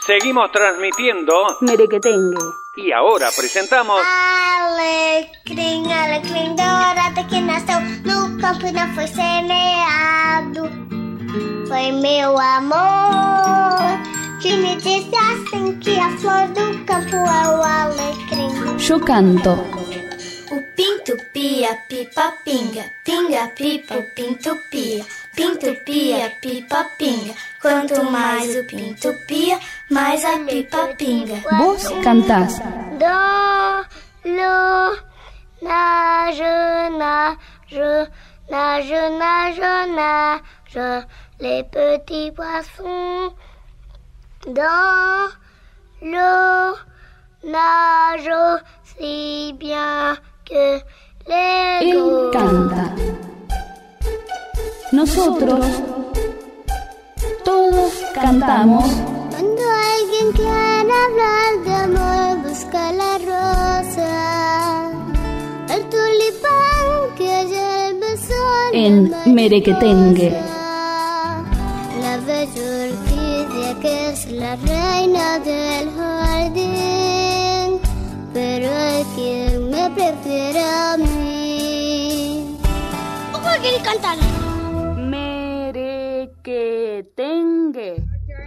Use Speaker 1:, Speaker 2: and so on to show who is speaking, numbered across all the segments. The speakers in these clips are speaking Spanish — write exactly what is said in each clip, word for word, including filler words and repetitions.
Speaker 1: Seguimos transmitiendo
Speaker 2: Merequetengue.
Speaker 1: Y ahora presentamos
Speaker 3: Alecrim, alecrim dourado que nasceu no campo e não foi semeado. Foi meu amor que me disse assim que a flor do campo é o alecrim.
Speaker 2: Yo canto.
Speaker 4: O pinto pia, pipa pinga, pinga pipa, o pinto pia, pinto pia, pipa pinga. Quanto mais o pinto pia, mais a pipa pinga.
Speaker 2: Vos cantás.
Speaker 3: Dans l'eau nage, nage, nage, nage, nage les petits poissons. Dans l'eau nage si bien que les
Speaker 2: Él canta. Nosotros todos cantamos.
Speaker 3: Cuando alguien quiere hablar de amor, busca la rosa, el tulipán que haya el besón
Speaker 2: En Merequetengue.
Speaker 3: la bella orquídea que es la reina del jardín, pero hay quien me prefiere a mí. ¿Cómo quieres cantar?
Speaker 2: Merequetengue.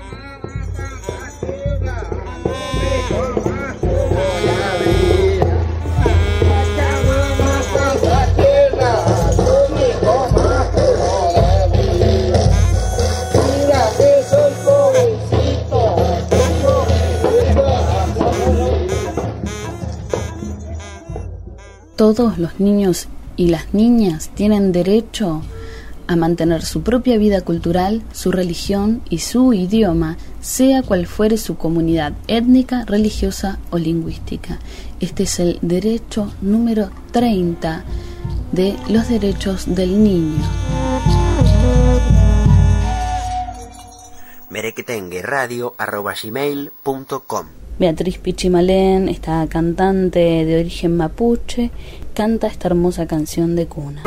Speaker 2: Todos los niños y las niñas tienen derecho a mantener su propia vida cultural, su religión y su idioma, sea cual fuere su comunidad étnica, religiosa o lingüística. Este es el derecho número treinta de los derechos del niño.
Speaker 5: merequetengue radio arroba gmail punto com.
Speaker 2: Beatriz Pichimalén, esta cantante de origen mapuche, canta esta hermosa canción de cuna.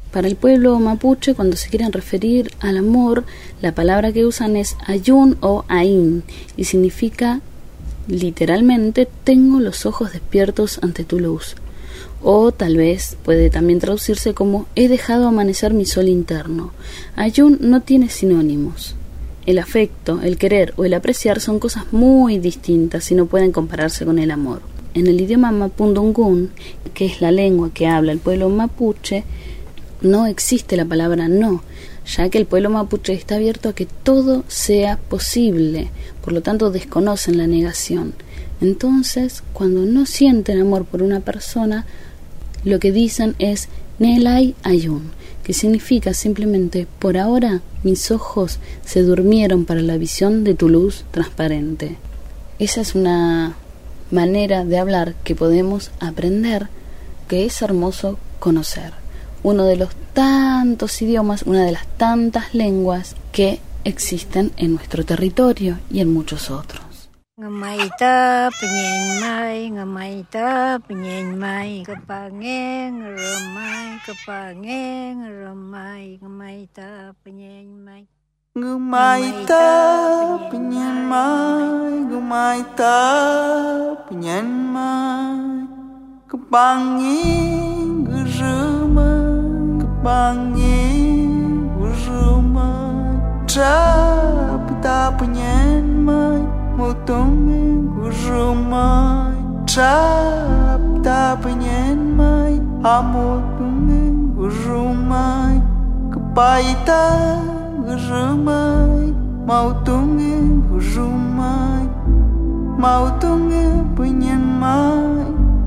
Speaker 2: Para el pueblo mapuche, cuando se quieren referir al amor, la palabra que usan es ayun o ain, y significa literalmente tengo los ojos despiertos ante tu luz. O tal vez puede también traducirse como he dejado amanecer mi sol interno. Ayun no tiene sinónimos. El afecto, el querer o el apreciar son cosas muy distintas y no pueden compararse con el amor. En el idioma mapudungun, que es la lengua que habla el pueblo mapuche, no existe la palabra no, ya que el pueblo mapuche está abierto a que todo sea posible, por lo tanto desconocen la negación. Entonces, cuando no sienten amor por una persona, lo que dicen es Nelay Ayun, que significa simplemente por ahora mis ojos se durmieron para la visión de tu luz transparente. Esa es una manera de hablar que podemos aprender, que es hermoso conocer. Uno de los tantos idiomas, una de las tantas lenguas que existen en nuestro territorio y en muchos otros.
Speaker 6: Ngamaita penyen mai, ngamaita penyen mai, kepangeng remai, kepangeng remai, ngamaita penyen mai.
Speaker 7: Ngamaita penyen mai, ngamaita penyen mai, kepangeng remai, kepangeng remai, trapta penyen mai. Mutong gurumai trap ta penyen mai amutong gurumai kepaita gurumai mautong gurumai mautong penyen mai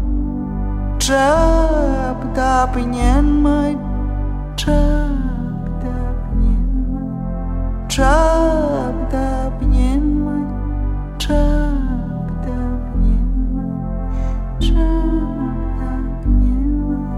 Speaker 7: trap ta penyen mai trap ta penyen mai trap ta penyen mai trap ta penyen mai trap ta penyen mai.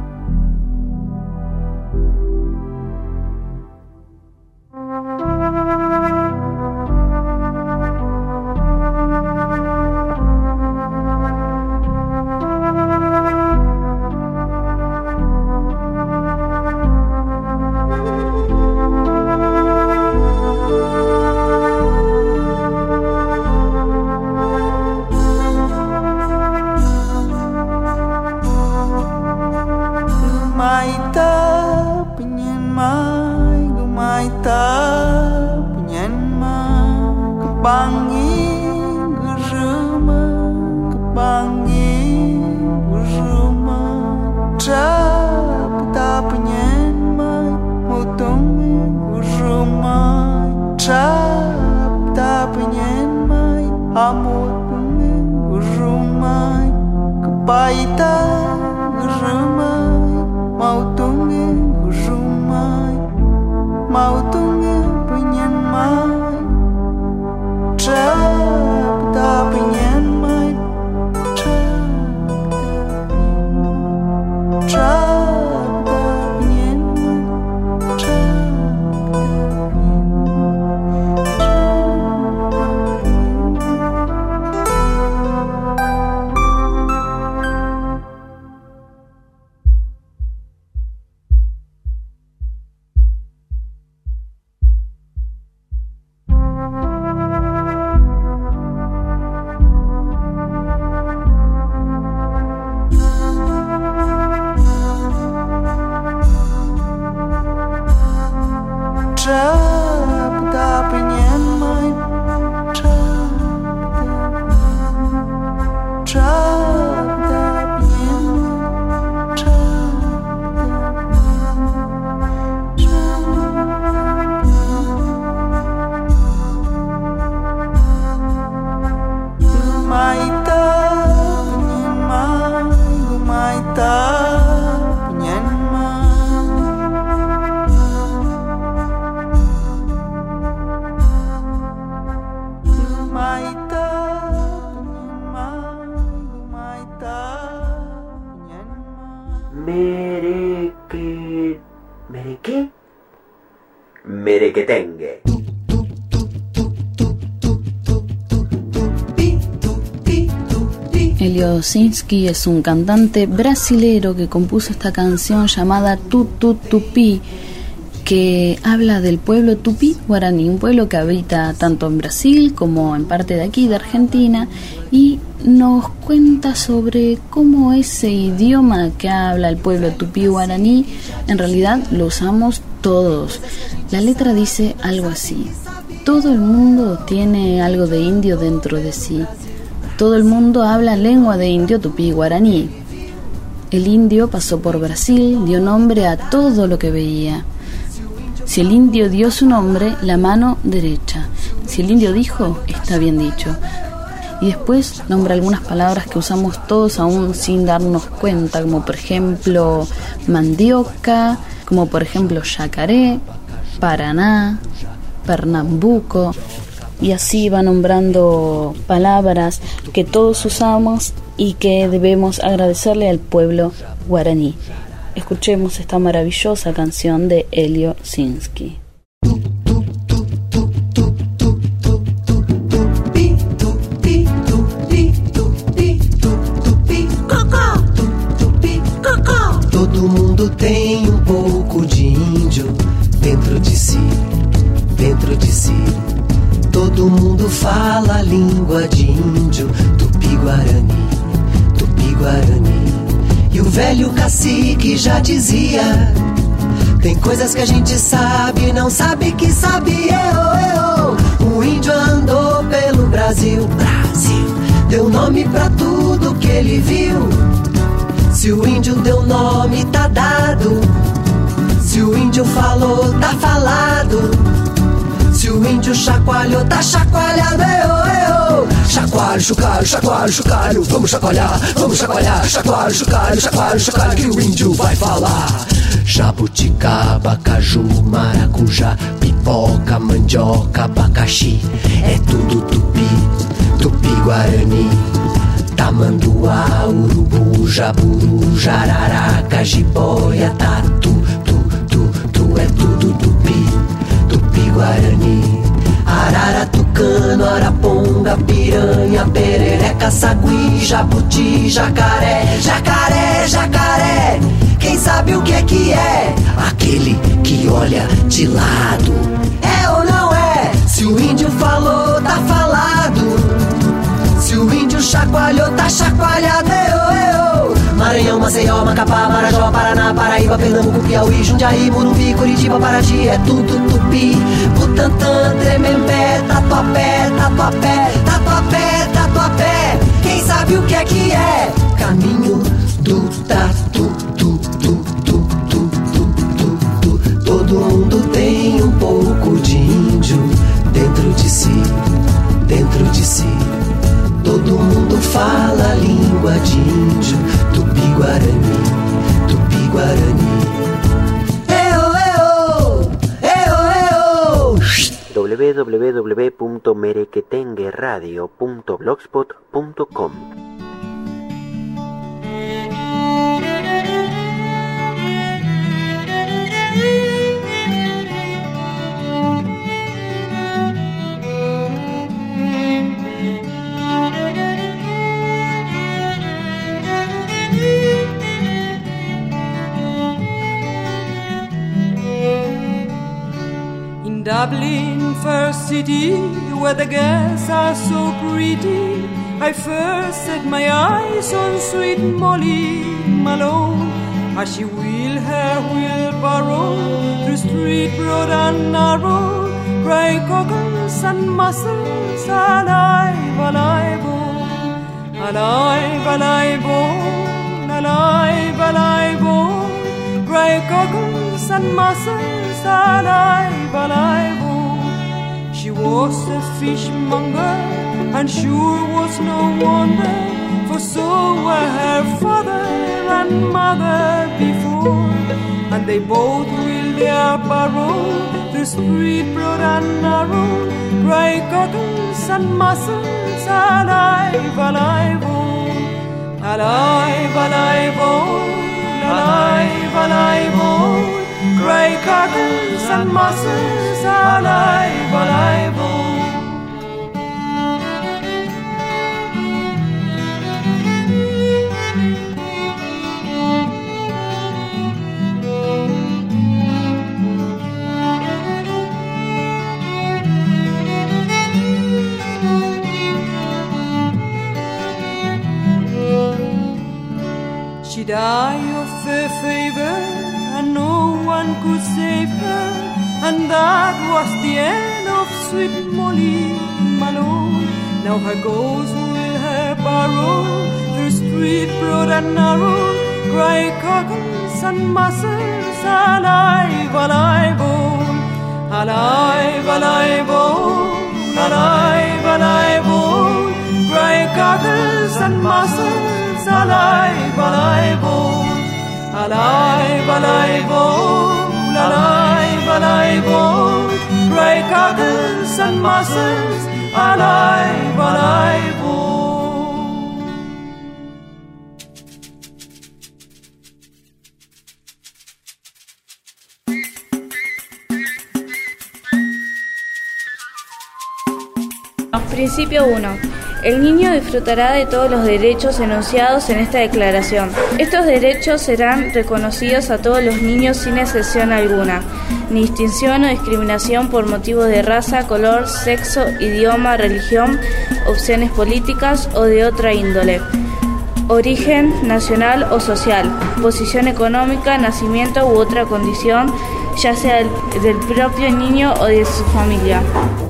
Speaker 5: Merequetengue.
Speaker 7: Pi tu pi tu pi
Speaker 2: Elio Sinski es un cantante brasilero que compuso esta canción llamada Tutu Tupi, que habla del pueblo tupí guaraní, un pueblo que habita tanto en Brasil como en parte de aquí, de Argentina, y nos cuenta sobre cómo ese idioma que habla el pueblo tupí guaraní en realidad lo usamos todos. La letra dice algo así: todo el mundo tiene algo de indio dentro de sí, todo el mundo habla lengua de indio tupí guaraní. El indio pasó por Brasil, dio nombre a todo lo que veía. Si el indio dio su nombre, la mano derecha. Si el indio dijo, está bien dicho. Y después nombra algunas palabras que usamos todos aún sin darnos cuenta, como por ejemplo mandioca, como por ejemplo yacaré, paraná, pernambuco, y así va nombrando palabras que todos usamos y que debemos agradecerle al pueblo guaraní. Escuchemos esta maravillosa canción de Elio Sinski.
Speaker 8: Todo mundo tem um pouco de índio dentro de si, dentro de si. Todo mundo fala a língua de índio, tupi-guarani, tupi-guarani. E o velho cacique já dizia: tem coisas que a gente sabe e não sabe que sabe. Eu, eu. O índio andou pelo Brasil, Brasil, deu nome pra tudo que ele viu. Se o índio deu nome, tá dado. Se o índio falou, tá falado. Se o índio chacoalhou, tá chacoalhado. Eu, eu. Chacoalho, chocalho, chacoalho, chocalho. Vamos chacoalhar, vamos chacoalhar. Chacoalho, chocalho, chacoalho, chocalho. Que o índio vai falar. Jabuticaba, caju, maracujá, pipoca, mandioca, abacaxi. É tudo tupi, tupi-guarani. Tamanduá, urubu, jaburu, jararaca, jiboia, tatu, tu, tu, tu. É tudo tupi, tupi-guarani. Arara, tucano, araponga, piranha, perereca, sagui, jabuti, jacaré, jacaré, jacaré. Quem sabe o que é que é? Aquele que olha de lado. É ou não é? Se o índio falou, tá falado. Se o índio chacoalhou, tá chacoalhado. Eu, eu. Maranhão, Maceió, Macapá, Marajó, Paraná, Paraíba, Pernambuco, Piauí, Jundiaí, Morumbi, Curitiba, Paraty. É tudo tupi. Butantã, Tremembé, Tatuapé, Tatuapé, Tatuapé, Tatuapé. Quem sabe o que é que é? Caminho do tatu, tu, tu, tu, tu, tu, tu, tu. Todo mundo tem um pouco de índio dentro de si, dentro de si. Todo mundo fala a língua de índio, tupi-guarani, tupi-guarani. Eu, eu, eu, eu.
Speaker 5: w w w punto merequetengueradio punto blogspot punto com.
Speaker 9: Dublin, first city where the girls are so pretty, I first set my eyes on sweet Molly Malone, as she wheel her wheelbarrow through street broad and narrow, grey cockles and mussels, alive, alive, oh, alive, alive, oh, alive, alive, oh, grey cockles and mussels, alive, alive, oh. She was a fishmonger, and sure was no wonder, for so were her father and mother before, and they both wheeled their barrow through street broad and narrow, grey cockles and mussels, alive, alive, oh, alive, alive, oh, alive, alive, oh. Grey cockles and mussels, alive, alive, oh. one could save her, and that was the end of sweet Molly Malone. Now her ghost will her barrow through street broad and narrow, cry cockles and mussels, alive, alive, oh, alive, alive, oh, alive, alive, oh, cry cockles and mussels, alive, alive, oh, alive, alive, oh, alive, alive, oh, cry cockles and mussels, alive, alive, oh.
Speaker 10: Principio uno. El niño disfrutará de todos los derechos enunciados en esta declaración. Estos derechos serán reconocidos a todos los niños sin excepción alguna, ni distinción o discriminación por motivo de raza, color, sexo, idioma, religión, opciones políticas o de otra índole, origen nacional o social, posición económica, nacimiento u otra condición, ya sea del, del propio niño o de su familia.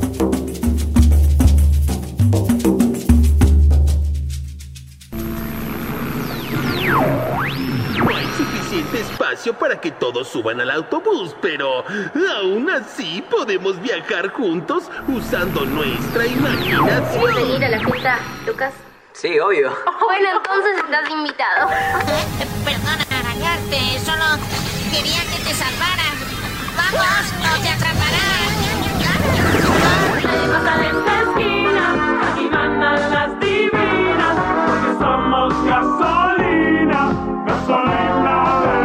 Speaker 11: Espacio para que todos suban al autobús, pero aún así podemos viajar juntos usando nuestra imaginación.
Speaker 12: ¿Quieres venir a la fiesta, Lucas?
Speaker 13: Sí, obvio.
Speaker 12: Bueno, entonces estás invitado.
Speaker 14: Perdona arañarte, solo quería que te salvara. ¡Vamos, no te atraparás!
Speaker 15: Hasta esta esquina, aquí mandan las divinas, porque somos gasolina, gasolina.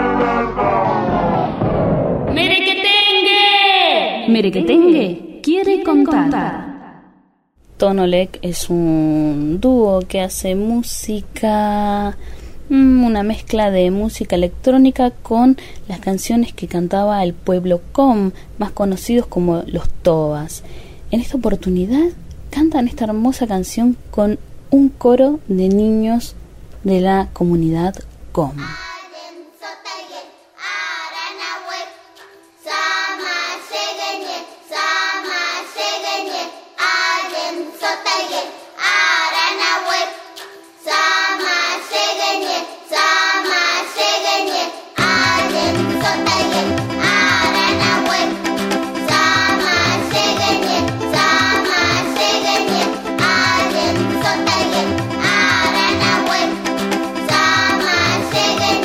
Speaker 2: Merequetengue quiere contar. Tonolec es un dúo que hace música, una mezcla de música electrónica con las canciones que cantaba el pueblo Com, más conocidos como los Tobas. En esta oportunidad cantan esta hermosa canción con un coro de niños de la comunidad Com.
Speaker 3: Sama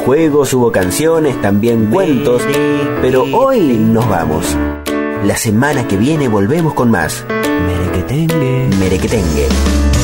Speaker 5: juegos, hubo canciones, también cuentos, pero hoy nos vamos. La semana que viene volvemos con más Merequetengue. Merequetengue.